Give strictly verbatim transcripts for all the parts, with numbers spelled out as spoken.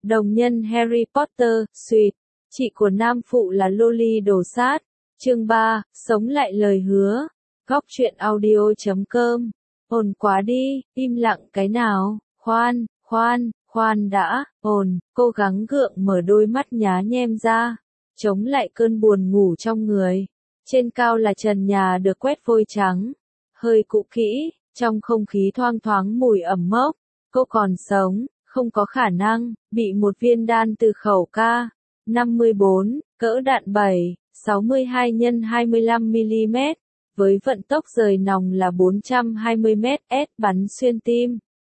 Đồng nhân Harry Potter, suýt. Chị của nam phụ là Loli đồ sát. Chương ba, sống lại lời hứa. Góc truyện audio chấm com. Ồn quá đi, im lặng cái nào, khoan, khoan, khoan đã, ồn, cố gắng gượng mở đôi mắt nhá nhem ra, chống lại cơn buồn ngủ trong người. Trên cao là trần nhà được quét phôi trắng, hơi cũ kỹ, trong không khí thoang thoáng mùi ẩm mốc. Cô còn sống, không có khả năng, bị một viên đan từ khẩu K năm mươi bốn, cỡ đạn bảy, sáu mươi hai nhân hai mươi lăm mi-li-mét, với vận tốc rời nòng là bốn trăm hai mươi mét s bắn xuyên tim.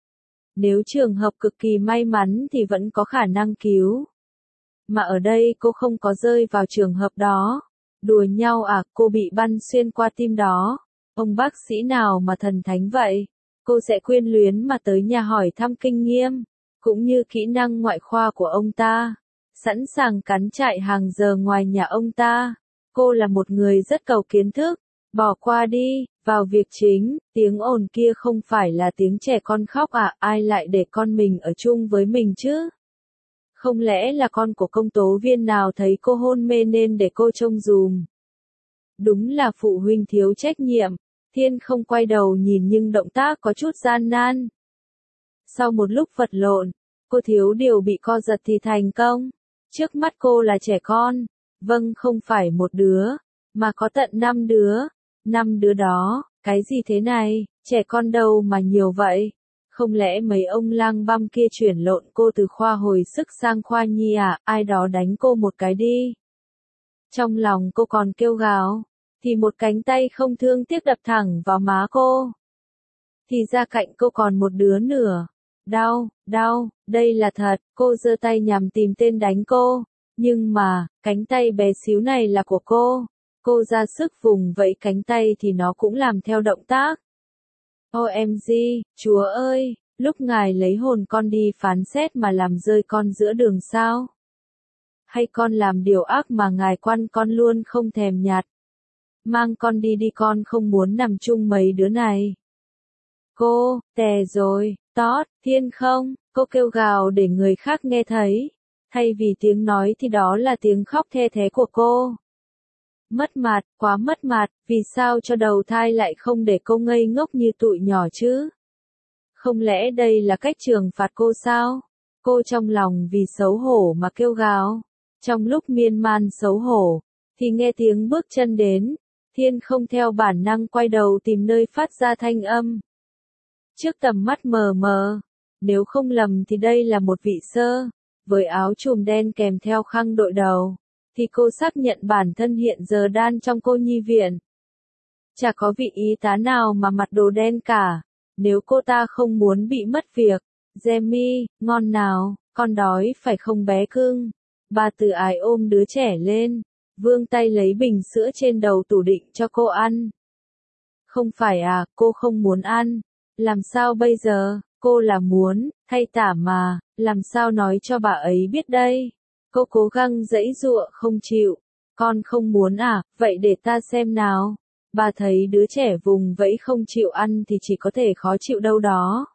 Nếu trường hợp cực kỳ may mắn thì vẫn có khả năng cứu. Mà ở đây cô không có rơi vào trường hợp đó. Đùa nhau à, cô bị bắn xuyên qua tim đó. Ông bác sĩ nào mà thần thánh vậy? Cô sẽ quyến luyến mà tới nhà hỏi thăm kinh nghiệm, cũng như kỹ năng ngoại khoa của ông ta. Sẵn sàng cắn trại hàng giờ ngoài nhà ông ta. Cô là một người rất cầu kiến thức. Bỏ qua đi, vào việc chính, tiếng ồn kia không phải là tiếng trẻ con khóc à, ai lại để con mình ở chung với mình chứ? Không lẽ là con của công tố viên nào thấy cô hôn mê nên để cô trông dùm? Đúng là phụ huynh thiếu trách nhiệm. Thiên không quay đầu nhìn nhưng động tác có chút gian nan. Sau một lúc vật lộn, cô thiếu điều bị co giật thì thành công. Trước mắt cô là trẻ con. Vâng, không phải một đứa, mà có tận năm đứa. Năm đứa đó, cái gì thế này, trẻ con đâu mà nhiều vậy? Không lẽ mấy ông lang băm kia chuyển lộn cô từ khoa hồi sức sang khoa nhi à, ai đó đánh cô một cái đi. Trong lòng cô còn kêu gào, thì một cánh tay không thương tiếc đập thẳng vào má cô. Thì ra cạnh cô còn một đứa nữa. Đau, đau, đây là thật, cô giơ tay nhằm tìm tên đánh cô. Nhưng mà, cánh tay bé xíu này là của cô. Cô ra sức vùng vẫy cánh tay thì nó cũng làm theo động tác. ô em giê, Chúa ơi, lúc ngài lấy hồn con đi phán xét mà làm rơi con giữa đường sao? Hay con làm điều ác mà ngài quan con luôn không thèm nhạt? Mang con đi đi, con không muốn nằm chung mấy đứa này. Cô, tè rồi, tót, Thiên không, cô kêu gào để người khác nghe thấy. Thay vì tiếng nói thì đó là tiếng khóc the thé của cô. Mất mặt, quá mất mặt, vì sao cho đầu thai lại không để cô ngây ngốc như tụi nhỏ chứ? Không lẽ đây là cách trừng phạt cô sao? Cô trong lòng vì xấu hổ mà kêu gào. Trong lúc miên man xấu hổ, thì nghe tiếng bước chân đến. Thiên không theo bản năng quay đầu tìm nơi phát ra thanh âm. Trước tầm mắt mờ mờ, nếu không lầm thì đây là một vị sơ, với áo chùm đen kèm theo khăn đội đầu. Thì cô xác nhận bản thân hiện giờ đang trong cô nhi viện. Chả có vị y tá nào mà mặc đồ đen cả. Nếu cô ta không muốn bị mất việc. Jamie, ngon nào, con đói phải không bé cưng? Bà từ ái ôm đứa trẻ lên, vươn tay lấy bình sữa trên đầu tủ định cho cô ăn. Không phải à, cô không muốn ăn. Làm sao bây giờ, cô là muốn, thay tả mà, làm sao nói cho bà ấy biết đây? Cô cố gắng giãy giụa không chịu. Con không muốn à, vậy để ta xem nào. Bà thấy đứa trẻ vùng vẫy không chịu ăn thì chỉ có thể khó chịu đâu đó.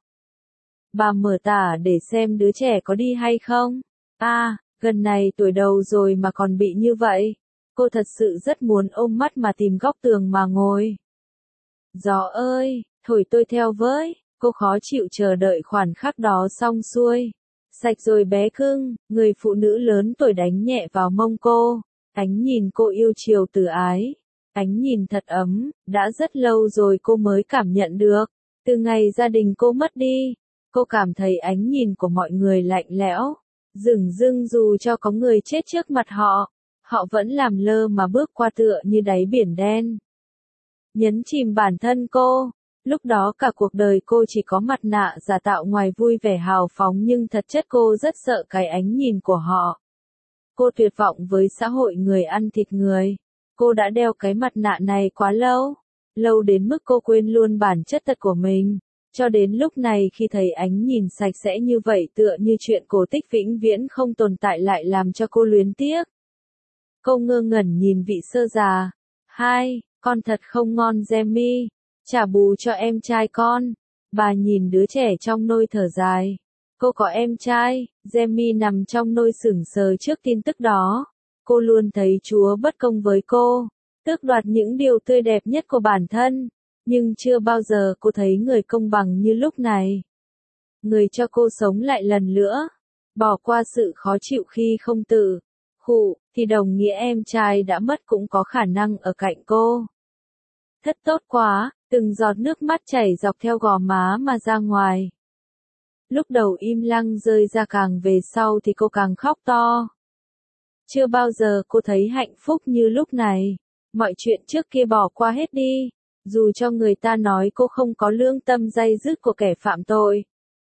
Bà mở tả để xem đứa trẻ có đi hay không. À, gần này tuổi đầu rồi mà còn bị như vậy. Cô thật sự rất muốn ôm mắt mà tìm góc tường mà ngồi. Gió ơi, thổi tôi theo với. Cô khó chịu chờ đợi khoảnh khắc đó xong xuôi. Sạch rồi bé cưng, người phụ nữ lớn tuổi đánh nhẹ vào mông cô. Ánh nhìn cô yêu chiều từ ái. Ánh nhìn thật ấm, đã rất lâu rồi cô mới cảm nhận được. Từ ngày gia đình cô mất đi, cô cảm thấy ánh nhìn của mọi người lạnh lẽo. Dửng dưng dù cho có người chết trước mặt họ, họ vẫn làm lơ mà bước qua tựa như đáy biển đen. Nhấn chìm bản thân cô. Lúc đó cả cuộc đời cô chỉ có mặt nạ giả tạo ngoài vui vẻ hào phóng nhưng thật chất cô rất sợ cái ánh nhìn của họ. Cô tuyệt vọng với xã hội người ăn thịt người. Cô đã đeo cái mặt nạ này quá lâu. Lâu đến mức cô quên luôn bản chất thật của mình. Cho đến lúc này khi thấy ánh nhìn sạch sẽ như vậy tựa như chuyện cổ tích vĩnh viễn không tồn tại lại làm cho cô luyến tiếc. Cô ngơ ngẩn nhìn vị sơ già. Hai, con thật không ngon Jamie. Trả bù cho em trai con. Bà nhìn đứa trẻ trong nôi thở dài. Cô có em trai, Jamie nằm trong nôi sững sờ trước tin tức đó. Cô luôn thấy Chúa bất công với cô, tước đoạt những điều tươi đẹp nhất của bản thân, nhưng chưa bao giờ cô thấy người công bằng như lúc này. Người cho cô sống lại lần nữa, bỏ qua sự khó chịu khi không tự khụ, thì đồng nghĩa em trai đã mất cũng có khả năng ở cạnh cô. Thật tốt quá, từng giọt nước mắt chảy dọc theo gò má mà ra ngoài. Lúc đầu im lặng rơi ra, càng về sau thì cô càng khóc to. Chưa bao giờ cô thấy hạnh phúc như lúc này. Mọi chuyện trước kia bỏ qua hết đi, dù cho người ta nói cô không có lương tâm day dứt của kẻ phạm tội.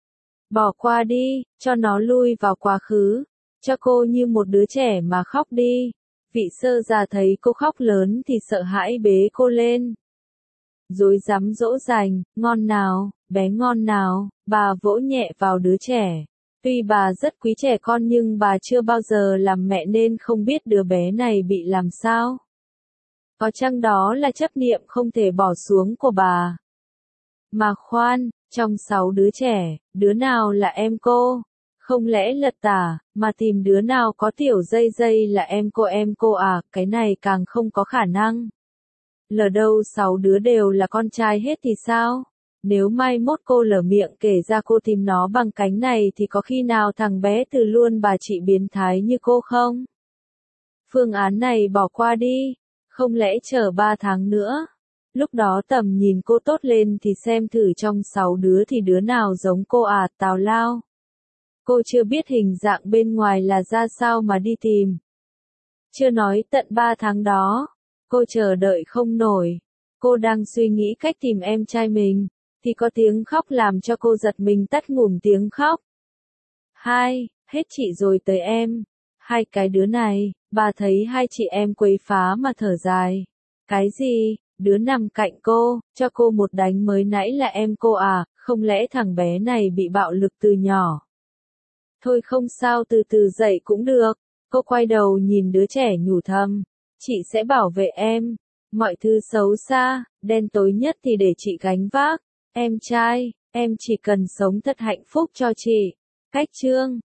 Bỏ qua đi, cho nó lui vào quá khứ, cho cô như một đứa trẻ mà khóc đi. Vị sơ già thấy cô khóc lớn thì sợ hãi bế cô lên. Rối rắm dỗ dành, ngon nào, bé ngon nào, bà vỗ nhẹ vào đứa trẻ. Tuy bà rất quý trẻ con nhưng bà chưa bao giờ làm mẹ nên không biết đứa bé này bị làm sao. Có chăng đó là chấp niệm không thể bỏ xuống của bà. Mà khoan, trong sáu đứa trẻ, đứa nào là em cô? Không lẽ lật tả, mà tìm đứa nào có tiểu dây dây là em cô em cô à, cái này càng không có khả năng. Lỡ đâu sáu đứa đều là con trai hết thì sao? Nếu mai mốt cô lỡ miệng kể ra cô tìm nó bằng cánh này thì có khi nào thằng bé từ luôn bà chị biến thái như cô không? Phương án này bỏ qua đi, không lẽ chờ ba tháng nữa? Lúc đó tầm nhìn cô tốt lên thì xem thử trong sáu đứa thì đứa nào giống cô à, tào lao. Cô chưa biết hình dạng bên ngoài là ra sao mà đi tìm. Chưa nói tận ba tháng đó, cô chờ đợi không nổi. Cô đang suy nghĩ cách tìm em trai mình, thì có tiếng khóc làm cho cô giật mình tắt ngủm tiếng khóc. Hai, hết chị rồi tới em. Hai cái đứa này, bà thấy hai chị em quấy phá mà thở dài. Cái gì? Đứa nằm cạnh cô, cho cô một đánh mới nãy là em cô à, không lẽ thằng bé này bị bạo lực từ nhỏ? Thôi không sao, từ từ dậy cũng được. Cô quay đầu nhìn đứa trẻ nhủ thầm, chị sẽ bảo vệ em. Mọi thứ xấu xa, đen tối nhất thì để chị gánh vác. Em trai, em chỉ cần sống thật hạnh phúc cho chị. Cách chương